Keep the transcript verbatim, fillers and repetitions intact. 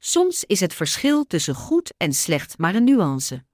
Soms is het verschil tussen goed en slecht maar een nuance.